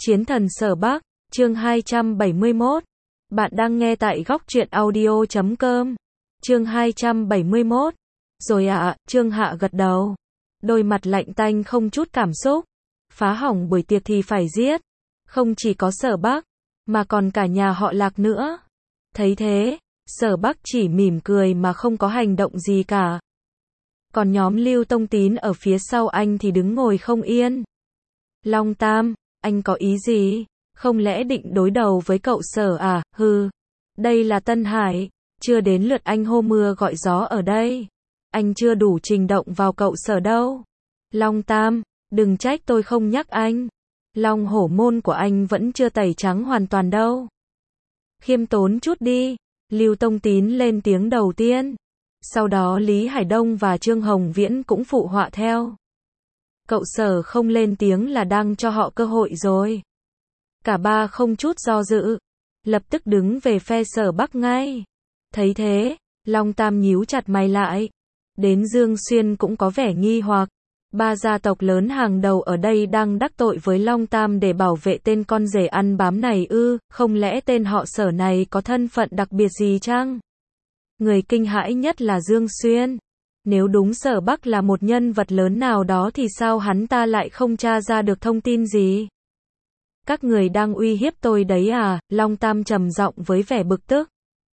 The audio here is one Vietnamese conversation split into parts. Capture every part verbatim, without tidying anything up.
Chiến thần Sở Bắc, chương hai trăm bảy mươi mốt. Bạn đang nghe tại góc truyện audio chấm com. Chương hai trăm bảy mươi mốt. Rồi ạ, à, Trương Hạ gật đầu. Đôi mặt lạnh tanh không chút cảm xúc. Phá hỏng buổi tiệc thì phải giết. Không chỉ có Sở Bắc, mà còn cả nhà họ Lạc nữa. Thấy thế, Sở Bắc chỉ mỉm cười mà không có hành động gì cả. Còn nhóm Lưu Tông Tín ở phía sau anh thì đứng ngồi không yên. Long Tam, anh có ý gì? Không lẽ định đối đầu với cậu Sở à? Hừ, đây là Tân Hải, chưa đến lượt anh hô mưa gọi gió ở đây. Anh chưa đủ trình động vào cậu Sở đâu. Long Tam, đừng trách tôi không nhắc anh. Long hổ môn của anh vẫn chưa tẩy trắng hoàn toàn đâu. Khiêm tốn chút đi. Lưu Tông Tín lên tiếng đầu tiên. Sau đó Lý Hải Đông và Trương Hồng Viễn cũng phụ họa theo. Cậu Sở không lên tiếng là đang cho họ cơ hội rồi. Cả ba không chút do dự, lập tức đứng về phe Sở Bắc ngay. Thấy thế, Long Tam nhíu chặt mày lại. Đến Dương Xuyên cũng có vẻ nghi hoặc. Ba gia tộc lớn hàng đầu ở đây đang đắc tội với Long Tam để bảo vệ tên con rể ăn bám này ư? Không lẽ tên họ Sở này có thân phận đặc biệt gì chăng? Người kinh hãi nhất là Dương Xuyên. Nếu đúng Sở Bắc là một nhân vật lớn nào đó thì sao hắn ta lại không tra ra được thông tin gì? Các người đang uy hiếp tôi đấy à? Long Tam trầm giọng với vẻ bực tức.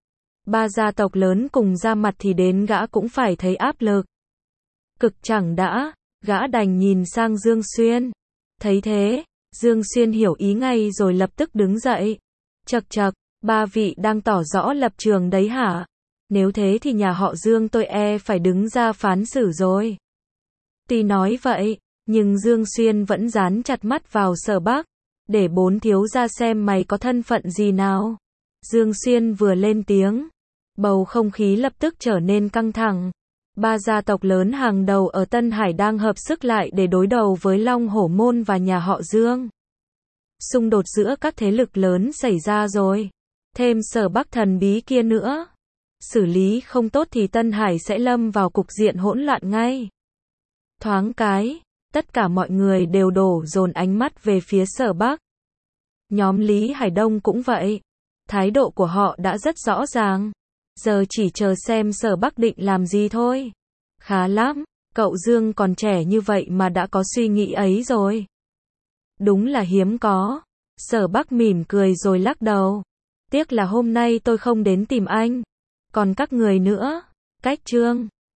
Ba gia tộc lớn cùng ra mặt thì đến gã cũng phải thấy áp lực. Cực chẳng đã, gã đành nhìn sang Dương Xuyên. Thấy thế, Dương Xuyên hiểu ý ngay rồi lập tức đứng dậy. Chậc chậc, ba vị đang tỏ rõ lập trường đấy hả? Nếu thế thì nhà họ Dương tôi e phải đứng ra phán xử rồi. Tuy nói vậy, nhưng Dương Xuyên vẫn dán chặt mắt vào Sở Bắc. Để bốn thiếu gia xem mày có thân phận gì nào. Dương Xuyên vừa lên tiếng, bầu không khí lập tức trở nên căng thẳng. Ba gia tộc lớn hàng đầu ở Tân Hải đang hợp sức lại để đối đầu với Long Hổ Môn và nhà họ Dương. Xung đột giữa các thế lực lớn xảy ra rồi. Thêm Sở Bắc thần bí kia nữa. Xử lý không tốt thì Tân Hải sẽ lâm vào cục diện hỗn loạn ngay. Thoáng cái, tất cả mọi người đều đổ dồn ánh mắt về phía Sở Bắc. Nhóm Lý Hải Đông cũng vậy. Thái độ của họ đã rất rõ ràng. Giờ chỉ chờ xem Sở Bắc định làm gì thôi. Khá lắm, cậu Dương còn trẻ như vậy mà đã có suy nghĩ ấy rồi. Đúng là hiếm có. Sở Bắc mỉm cười rồi lắc đầu. Tiếc là hôm nay tôi không đến tìm anh. Còn các người nữa, cách Trương,